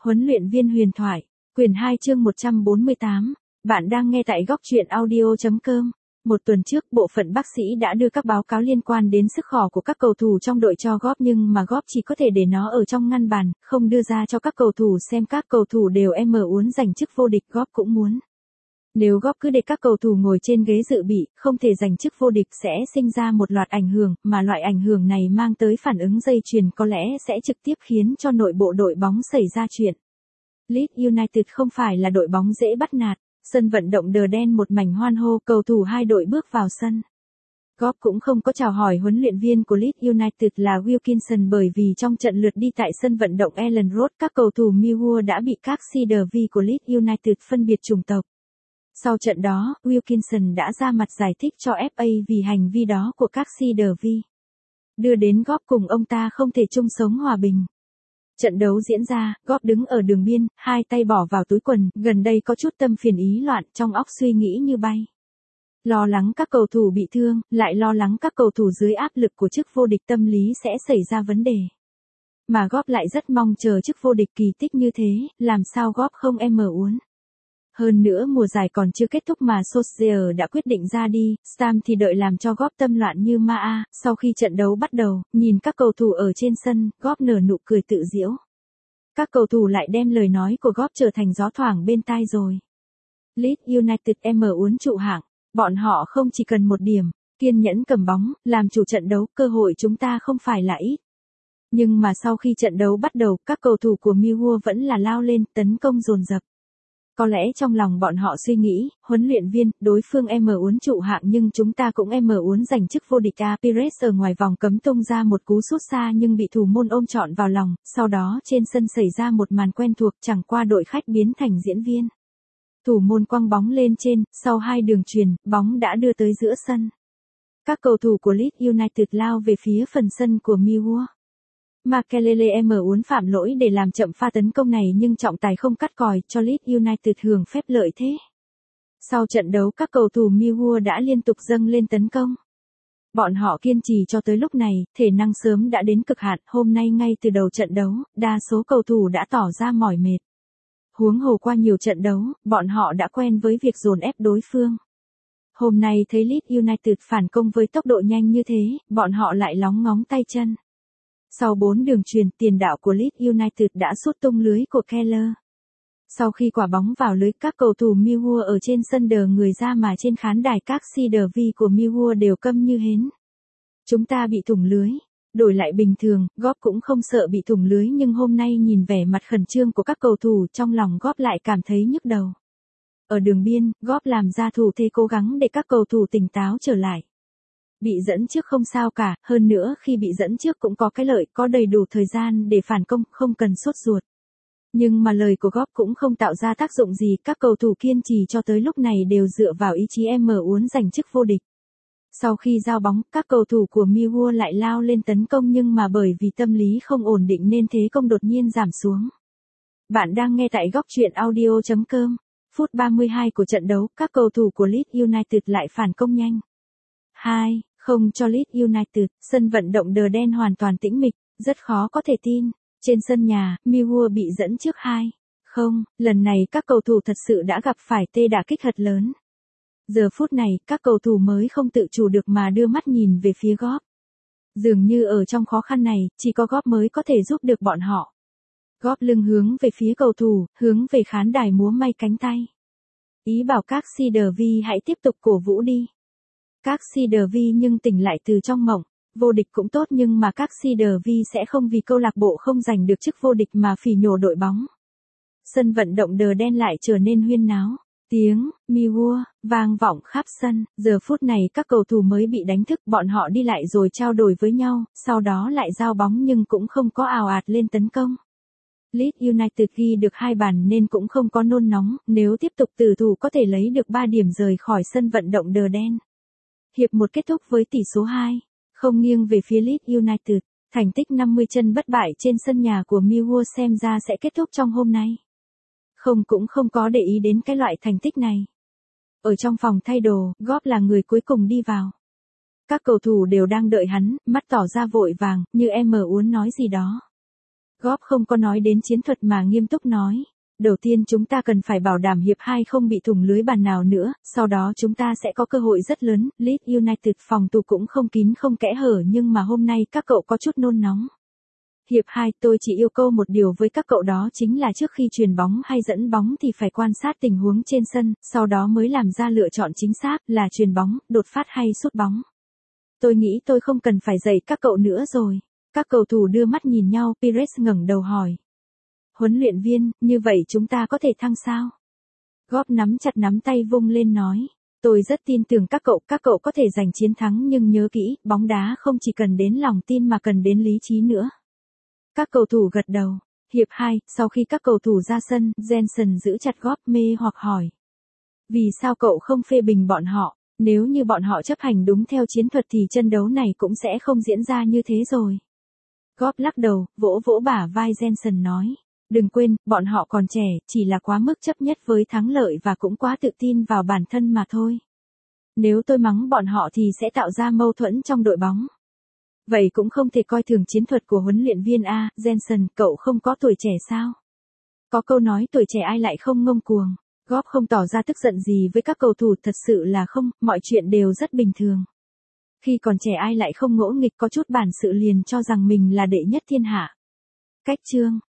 Huấn luyện viên huyền thoại, quyển 2 chương 148. Bạn đang nghe tại góc truyện audio.com. Một tuần trước, bộ phận bác sĩ đã đưa các báo cáo liên quan đến sức khỏe của các cầu thủ trong đội cho Góp, nhưng mà Góp chỉ có thể để nó ở trong ngăn bàn, không đưa ra cho các cầu thủ xem. Các cầu thủ đều muốn giành chức vô địch, Góp cũng muốn. Nếu Góp cứ để các cầu thủ ngồi trên ghế dự bị, không thể giành chức vô địch sẽ sinh ra một loạt ảnh hưởng, mà loại ảnh hưởng này mang tới phản ứng dây chuyền có lẽ sẽ trực tiếp khiến cho nội bộ đội bóng xảy ra chuyện. Leeds United không phải là đội bóng dễ bắt nạt, sân vận động đờ đen một mảnh hoan hô, cầu thủ hai đội bước vào sân. Góp cũng không có chào hỏi huấn luyện viên của Leeds United là Wilkinson, bởi vì trong trận lượt đi tại sân vận động Elland Road, các cầu thủ Millwall đã bị các Cedervi của Leeds United phân biệt chủng tộc. Sau trận đó, Wilkinson đã ra mặt giải thích cho FA vì hành vi đó của các Cedervi, đưa đến Góp cùng ông ta không thể chung sống hòa bình. Trận đấu diễn ra, Góp đứng ở đường biên, hai tay bỏ vào túi quần, gần đây có chút tâm phiền ý loạn, trong óc suy nghĩ như bay. Lo lắng các cầu thủ bị thương, lại lo lắng các cầu thủ dưới áp lực của chức vô địch tâm lý sẽ xảy ra vấn đề. Mà Góp lại rất mong chờ chức vô địch kỳ tích như thế, làm sao Góp không muốn. Hơn nữa mùa giải còn chưa kết thúc mà Solskjaer đã quyết định ra đi, Sam thì đợi làm cho Góp tâm loạn như ma. Sau khi trận đấu bắt đầu, nhìn các cầu thủ ở trên sân, Góp nở nụ cười tự giễu. Các cầu thủ lại đem lời nói của Góp trở thành gió thoảng bên tai rồi. Leeds United muốn trụ hạng, bọn họ không chỉ cần một điểm, kiên nhẫn cầm bóng, làm chủ trận đấu, cơ hội chúng ta không phải là ít. Nhưng mà sau khi trận đấu bắt đầu, các cầu thủ của Millwall vẫn là lao lên, tấn công dồn dập. Có lẽ trong lòng bọn họ suy nghĩ, huấn luyện viên, đối phương muốn trụ hạng nhưng chúng ta cũng muốn giành chức vô địch. Pires ở ngoài vòng cấm tung ra một cú sút xa nhưng bị thủ môn ôm trọn vào lòng, sau đó trên sân xảy ra một màn quen thuộc, chẳng qua đội khách biến thành diễn viên. Thủ môn quăng bóng lên trên, sau hai đường chuyền, bóng đã đưa tới giữa sân. Các cầu thủ của Leeds United lao về phía phần sân của Millwall. Makelele muốn phạm lỗi để làm chậm pha tấn công này nhưng trọng tài không cắt còi, cho Leeds United hưởng phép lợi thế. Sau trận đấu, các cầu thủ Millwall đã liên tục dâng lên tấn công. Bọn họ kiên trì cho tới lúc này, thể năng sớm đã đến cực hạn. Hôm nay ngay từ đầu trận đấu, đa số cầu thủ đã tỏ ra mỏi mệt. Huống hồ qua nhiều trận đấu, bọn họ đã quen với việc dồn ép đối phương. Hôm nay thấy Leeds United phản công với tốc độ nhanh như thế, bọn họ lại lóng ngóng tay chân. Sau 4 đường chuyền, tiền đạo của Leeds United đã sút tung lưới của Keller. Sau khi quả bóng vào lưới, các cầu thủ Millwall ở trên sân đờ người ra, mà trên khán đài các Cedervi của Millwall đều câm như hến. Chúng ta bị thủng lưới. Đổi lại bình thường, Góp cũng không sợ bị thủng lưới, nhưng hôm nay nhìn vẻ mặt khẩn trương của các cầu thủ, trong lòng Góp lại cảm thấy nhức đầu. Ở đường biên, Góp làm ra thủ thế cố gắng để các cầu thủ tỉnh táo trở lại. Bị dẫn trước không sao cả, hơn nữa khi bị dẫn trước cũng có cái lợi, có đầy đủ thời gian để phản công, không cần sốt ruột. Nhưng mà lời của Góp cũng không tạo ra tác dụng gì, các cầu thủ kiên trì cho tới lúc này đều dựa vào ý chí muốn giành chức vô địch. Sau khi giao bóng, các cầu thủ của Millwall lại lao lên tấn công, nhưng mà bởi vì tâm lý không ổn định nên thế công đột nhiên giảm xuống. Bạn đang nghe tại góc truyện audio.com. Phút 32 của trận đấu, các cầu thủ của Leeds United lại phản công nhanh. 2-0 cho Leeds United, sân vận động đờ đen hoàn toàn tĩnh mịch, rất khó có thể tin. Trên sân nhà, Millwall bị dẫn trước 2-0, lần này các cầu thủ thật sự đã gặp phải đả kích thật lớn. Giờ phút này, các cầu thủ mới không tự chủ được mà đưa mắt nhìn về phía Góp. Dường như ở trong khó khăn này, chỉ có Góp mới có thể giúp được bọn họ. Góp lưng hướng về phía cầu thủ, hướng về khán đài múa may cánh tay. Ý bảo các Cedervi hãy tiếp tục cổ vũ đi. Các Cedervi nhưng tỉnh lại từ trong mộng, vô địch cũng tốt, nhưng mà các Cedervi sẽ không vì câu lạc bộ không giành được chức vô địch mà phỉ nhổ đội bóng. Sân vận động đờ đen lại trở nên huyên náo. Tiếng Millwall vang vọng khắp sân, giờ phút này các cầu thủ mới bị đánh thức, bọn họ đi lại rồi trao đổi với nhau, sau đó lại giao bóng nhưng cũng không có ào ạt lên tấn công. Leeds United ghi được 2 bàn nên cũng không có nôn nóng, nếu tiếp tục tử thủ có thể lấy được 3 điểm rời khỏi sân vận động đờ đen. Hiệp 1 kết thúc với tỷ số 2-0 nghiêng về phía Leeds United, thành tích 50 chân bất bại trên sân nhà của Millwall xem ra sẽ kết thúc trong hôm nay. Cũng không có để ý đến cái loại thành tích này. Ở trong phòng thay đồ, Góp là người cuối cùng đi vào. Các cầu thủ đều đang đợi hắn, mắt tỏ ra vội vàng, như muốn nói gì đó. Góp không có nói đến chiến thuật mà nghiêm túc nói. Đầu tiên chúng ta cần phải bảo đảm hiệp 2 không bị thủng lưới bàn nào nữa, sau đó chúng ta sẽ có cơ hội rất lớn. Leeds United phòng thủ cũng không kín không kẽ hở nhưng mà hôm nay các cậu có chút nôn nóng. Hiệp 2 tôi chỉ yêu cầu một điều với các cậu đó chính là trước khi chuyền bóng hay dẫn bóng thì phải quan sát tình huống trên sân, sau đó mới làm ra lựa chọn chính xác là chuyền bóng, đột phát hay sút bóng. Tôi nghĩ tôi không cần phải dạy các cậu nữa rồi. Các cầu thủ đưa mắt nhìn nhau, Pires ngẩng đầu hỏi. Huấn luyện viên, như vậy chúng ta có thể thắng sao? Góp nắm chặt nắm tay vung lên nói. Tôi rất tin tưởng các cậu có thể giành chiến thắng nhưng nhớ kỹ, bóng đá không chỉ cần đến lòng tin mà cần đến lý trí nữa. Các cầu thủ gật đầu. Hiệp 2, sau khi các cầu thủ ra sân, Jensen giữ chặt Góp mê hoặc hỏi. Vì sao cậu không phê bình bọn họ? Nếu như bọn họ chấp hành đúng theo chiến thuật thì trận đấu này cũng sẽ không diễn ra như thế rồi. Góp lắc đầu, vỗ vỗ bả vai Jensen nói. Đừng quên, bọn họ còn trẻ, chỉ là quá mức chấp nhất với thắng lợi và cũng quá tự tin vào bản thân mà thôi. Nếu tôi mắng bọn họ thì sẽ tạo ra mâu thuẫn trong đội bóng. Vậy cũng không thể coi thường chiến thuật của huấn luyện viên A. Jensen, cậu không có tuổi trẻ sao? Có câu nói tuổi trẻ ai lại không ngông cuồng. Góp không tỏ ra tức giận gì với các cầu thủ, thật sự là không, mọi chuyện đều rất bình thường. Khi còn trẻ ai lại không ngỗ nghịch có chút bản sự liền cho rằng mình là đệ nhất thiên hạ. Cách chương